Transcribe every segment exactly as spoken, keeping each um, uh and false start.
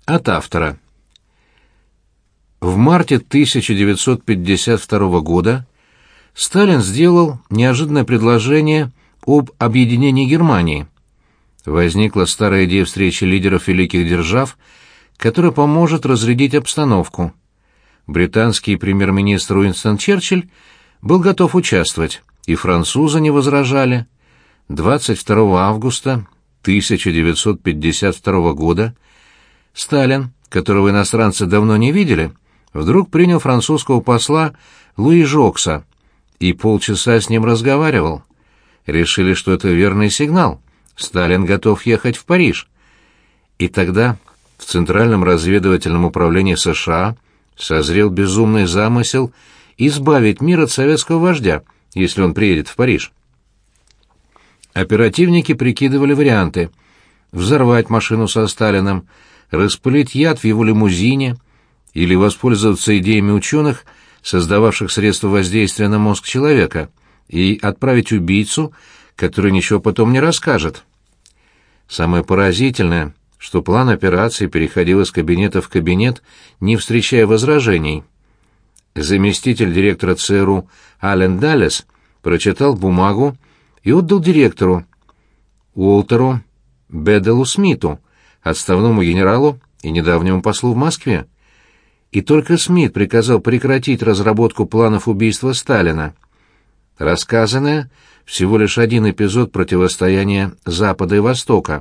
От автора. В марте тысяча девятьсот пятьдесят второго года Сталин сделал неожиданное предложение об объединении Германии. Возникла старая идея встречи лидеров великих держав, которая поможет разрядить обстановку. Британский премьер-министр Уинстон Черчилль был готов участвовать, и французы не возражали. двадцать второго августа тысяча девятьсот пятьдесят второго года Сталин, которого иностранцы давно не видели, вдруг принял французского посла Луи Жокса и полчаса с ним разговаривал. Решили, что это верный сигнал. Сталин готов ехать в Париж. И тогда в Центральном разведывательном управлении США созрел безумный замысел избавить мир от советского вождя, если он приедет в Париж. Оперативники прикидывали варианты: взорвать машину со Сталиным, распылить яд в его лимузине или воспользоваться идеями ученых, создававших средства воздействия на мозг человека, и отправить убийцу, который ничего потом не расскажет. Самое поразительное, что план операции переходил из кабинета в кабинет, не встречая возражений. Заместитель директора ЦРУ Аллен Даллес прочитал бумагу и отдал директору Уолтеру Беделу Смиту, отставному генералу и недавнему послу в Москве. И только Смит приказал прекратить разработку планов убийства Сталина. Рассказанное — всего лишь один эпизод противостояния Запада и Востока.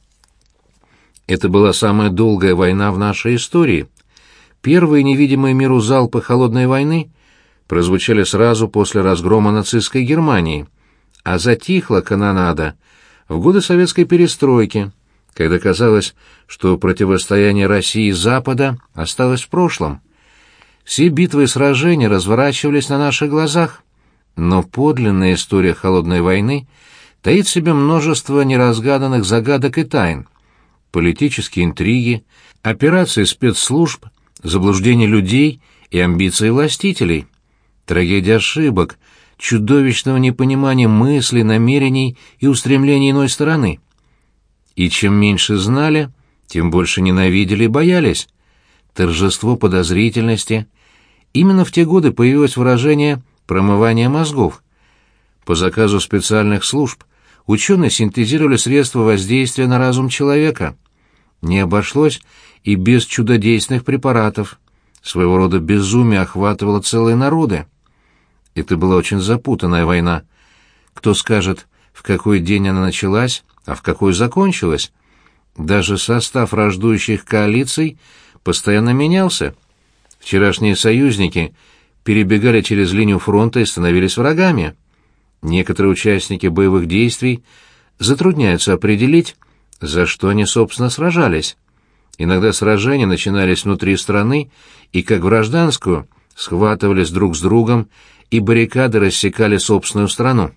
Это была самая долгая война в нашей истории. Первые невидимые миру залпы холодной войны прозвучали сразу после разгрома нацистской Германии, а затихла канонада в годы советской перестройки, когда казалось, что противостояние России и Запада осталось в прошлом. Все битвы и сражения разворачивались на наших глазах, но подлинная история холодной войны таит в себе множество неразгаданных загадок и тайн. Политические интриги, операции спецслужб, заблуждение людей и амбиции властителей, трагедия ошибок, чудовищного непонимания мыслей, намерений и устремлений иной стороны. И чем меньше знали, тем больше ненавидели и боялись. Торжество подозрительности. Именно в те годы появилось выражение «промывание мозгов». По заказу специальных служб ученые синтезировали средства воздействия на разум человека. Не обошлось и без чудодейственных препаратов. Своего рода безумие охватывало целые народы. Это была очень запутанная война. Кто скажет, в какой день она началась, а в какой закончилась? Даже состав враждующих коалиций постоянно менялся. Вчерашние союзники перебегали через линию фронта и становились врагами. Некоторые участники боевых действий затрудняются определить, за что они, собственно, сражались. Иногда сражения начинались внутри страны и, как в гражданскую, схватывались друг с другом, и баррикады рассекали собственную страну.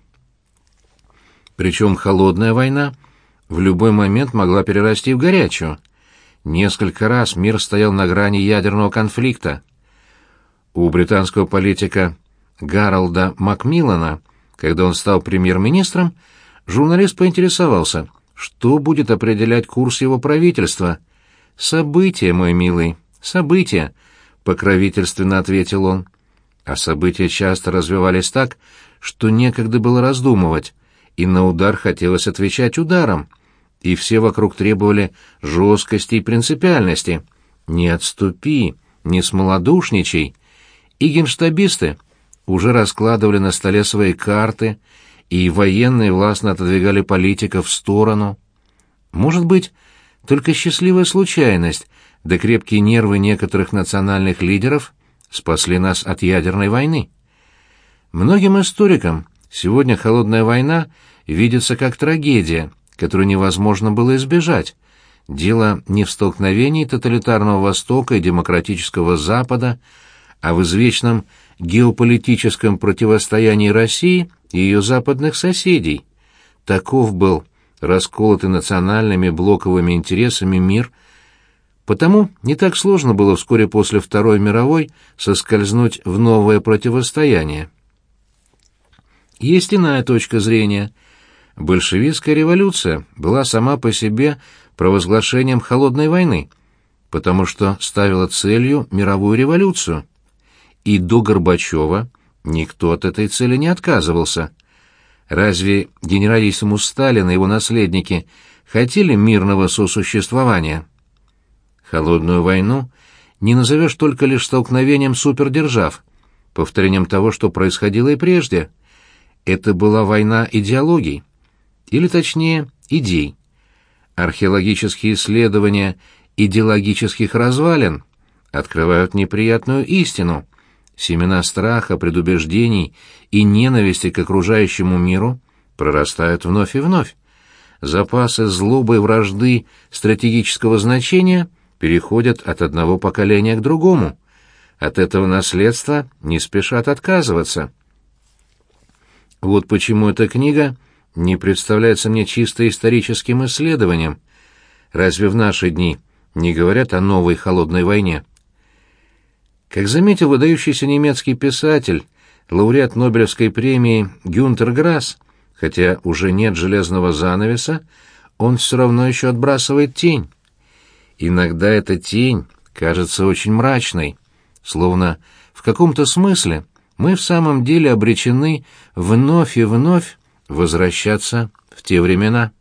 Причем холодная война в любой момент могла перерасти в горячую. Несколько раз мир стоял на грани ядерного конфликта. У британского политика Гаролда Макмиллана, когда он стал премьер-министром, журналист поинтересовался, что будет определять курс его правительства. «События, мой милый, события», — покровительственно ответил он. А события часто развивались так, что некогда было раздумывать, и на удар хотелось отвечать ударом, и все вокруг требовали жесткости и принципиальности. «Не отступи, не смолодушничай». И генштабисты уже раскладывали на столе свои карты, и военные властно отодвигали политиков в сторону. Может быть, только счастливая случайность, да крепкие нервы некоторых национальных лидеров спасли нас от ядерной войны. Многим историкам сегодня холодная война видится как трагедия, которую невозможно было избежать. Дело не в столкновении тоталитарного Востока и демократического Запада, а в извечном геополитическом противостоянии России и ее западных соседей. Таков был расколотый национальными блоковыми интересами мир, потому не так сложно было вскоре после Второй мировой соскользнуть в новое противостояние. Есть иная точка зрения. Большевистская революция была сама по себе провозглашением холодной войны. потому что ставила целью мировую революцию. И до Горбачева никто от этой цели не отказывался. Разве генералиссимус Сталин и его наследники хотели мирного сосуществования? Холодную войну не назовешь только лишь столкновением супердержав, повторением того, что происходило и прежде. Это была война идеологий, или точнее, идей. Археологические исследования идеологических развалин открывают неприятную истину. Семена страха, предубеждений и ненависти к окружающему миру прорастают вновь и вновь. Запасы злобы и вражды стратегического значения переходят от одного поколения к другому. От этого наследства не спешат отказываться. Вот почему эта книга не представляется мне чисто историческим исследованием. Разве в наши дни не говорят о новой холодной войне? Как заметил выдающийся немецкий писатель, лауреат Нобелевской премии Гюнтер Грасс, хотя уже нет железного занавеса, он все равно еще отбрасывает тень. Иногда эта тень кажется очень мрачной, словно в каком-то смысле мы в самом деле обречены вновь и вновь возвращаться в те времена.